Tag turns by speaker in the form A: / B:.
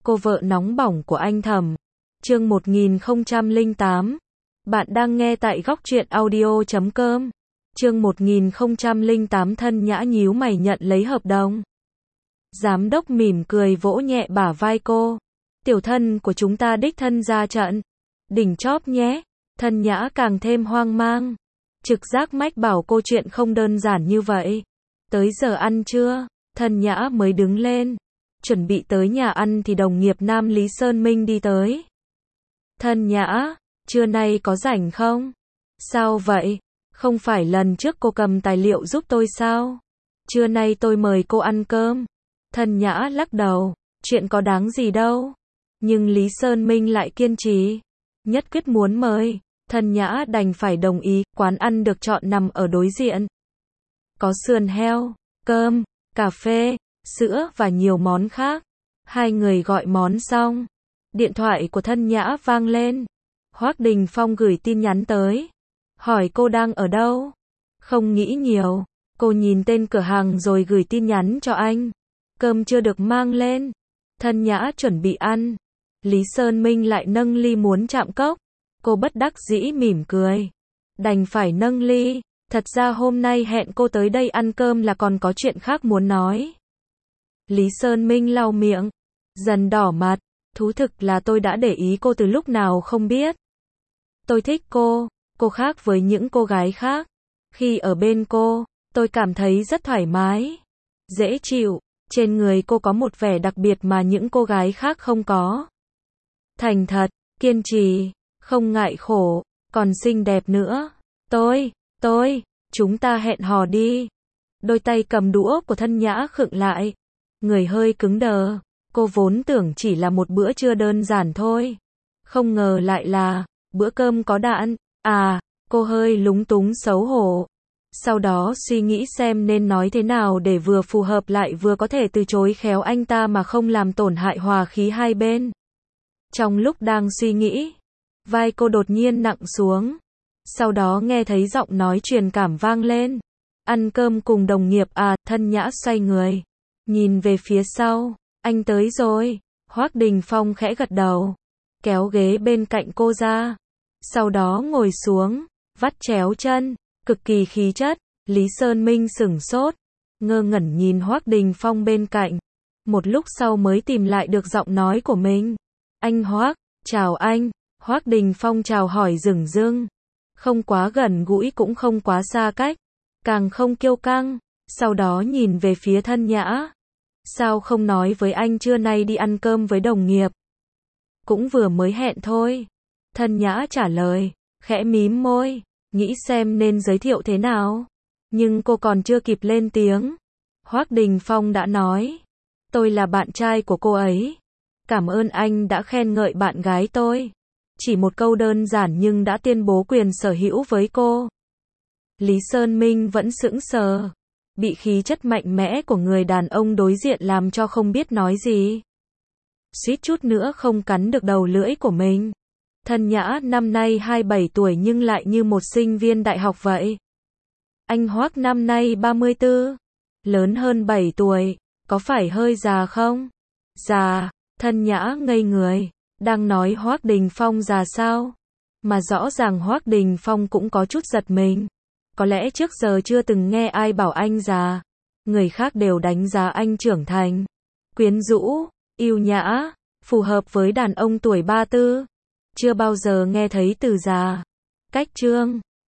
A: cô vợ nóng bỏng của anh Thẩm. Chương 1008. Bạn đang nghe tại góc truyện audio.com. Chương 1008. Thân Nhã nhíu mày nhận lấy hợp đồng. Giám đốc mỉm cười vỗ nhẹ bả vai cô. Tiểu thân của chúng ta đích thân ra trận. Đỉnh chóp nhé. Thân Nhã càng thêm hoang mang. Trực giác mách bảo cô chuyện không đơn giản như vậy. Tới giờ ăn trưa, Thân Nhã mới đứng lên. Chuẩn bị tới nhà ăn thì đồng nghiệp nam Lý Sơn Minh đi tới. Thân Nhã, trưa nay có rảnh không? Sao vậy? Không phải lần trước cô cầm tài liệu giúp tôi sao? Trưa nay tôi mời cô ăn cơm. Thân Nhã lắc đầu, chuyện có đáng gì đâu. Nhưng Lý Sơn Minh lại kiên trì, nhất quyết muốn mời. Thân Nhã đành phải đồng ý. Quán ăn được chọn nằm ở đối diện. Có sườn heo, cơm, cà phê, sữa và nhiều món khác. Hai người gọi món xong, điện thoại của Thân Nhã vang lên. Hoắc Đình Phong gửi tin nhắn tới, hỏi cô đang ở đâu. Không nghĩ nhiều, cô nhìn tên cửa hàng rồi gửi tin nhắn cho anh. Cơm chưa được mang lên. Thân Nhã chuẩn bị ăn. Lý Sơn Minh lại nâng ly muốn chạm cốc. Cô bất đắc dĩ mỉm cười, đành phải nâng ly. Thật ra hôm nay hẹn cô tới đây ăn cơm là còn có chuyện khác muốn nói. Lý Sơn Minh lau miệng, dần đỏ mặt. Thú thực là tôi đã để ý cô từ lúc nào không biết. Tôi thích cô khác với những cô gái khác. Khi ở bên cô, tôi cảm thấy rất thoải mái, dễ chịu. Trên người cô có một vẻ đặc biệt mà những cô gái khác không có. Thành thật, kiên trì, không ngại khổ, còn xinh đẹp nữa. Chúng ta hẹn hò đi. Đôi tay cầm đũa của Thân Nhã khựng lại. Người hơi cứng đờ. Cô vốn tưởng chỉ là một bữa trưa đơn giản thôi. Không ngờ lại là bữa cơm có đạn. Cô hơi lúng túng xấu hổ. Sau đó suy nghĩ xem nên nói thế nào để vừa phù hợp lại vừa có thể từ chối khéo anh ta mà không làm tổn hại hòa khí hai bên. Trong lúc đang suy nghĩ, vai cô đột nhiên nặng xuống. Sau đó nghe thấy giọng nói truyền cảm vang lên. Ăn cơm cùng đồng nghiệp à? Thân Nhã xoay người, nhìn về phía sau. Anh tới rồi. Hoắc Đình Phong khẽ gật đầu, kéo ghế bên cạnh cô ra. Sau đó ngồi xuống, vắt chéo chân, cực kỳ khí chất. Lý Sơn Minh sửng sốt, ngơ ngẩn nhìn Hoắc Đình Phong bên cạnh. Một lúc sau mới tìm lại được giọng nói của mình. Anh Hoắc, chào anh. Hoắc Đình Phong chào hỏi dửng dưng, không quá gần gũi cũng không quá xa cách, càng không kiêu căng. Sau đó nhìn về phía Thân Nhã. Sao không nói với anh trưa nay đi ăn cơm với đồng nghiệp? Cũng vừa mới hẹn thôi. Thân Nhã trả lời, khẽ mím môi, nghĩ xem nên giới thiệu thế nào. Nhưng cô còn chưa kịp lên tiếng, Hoắc Đình Phong đã nói, tôi là bạn trai của cô ấy. Cảm ơn anh đã khen ngợi bạn gái tôi. Chỉ một câu đơn giản nhưng đã tuyên bố quyền sở hữu với cô. Lý Sơn Minh vẫn sững sờ, bị khí chất mạnh mẽ của người đàn ông đối diện làm cho không biết nói gì. Suýt chút nữa không cắn được đầu lưỡi của mình. Thân Nhã năm nay 27 tuổi nhưng lại như một sinh viên đại học vậy. Anh Hoắc năm nay 34, lớn hơn 7 tuổi, có phải hơi già không? Già? Thân Nhã ngây người, đang nói Hoắc Đình Phong già sao? Mà rõ ràng Hoắc Đình Phong cũng có chút giật mình. Có lẽ trước giờ chưa từng nghe ai bảo anh già. Người khác đều đánh giá anh trưởng thành, quyến rũ, yêu nhã, phù hợp với đàn ông tuổi 34. Chưa bao giờ nghe thấy từ già. Cách trương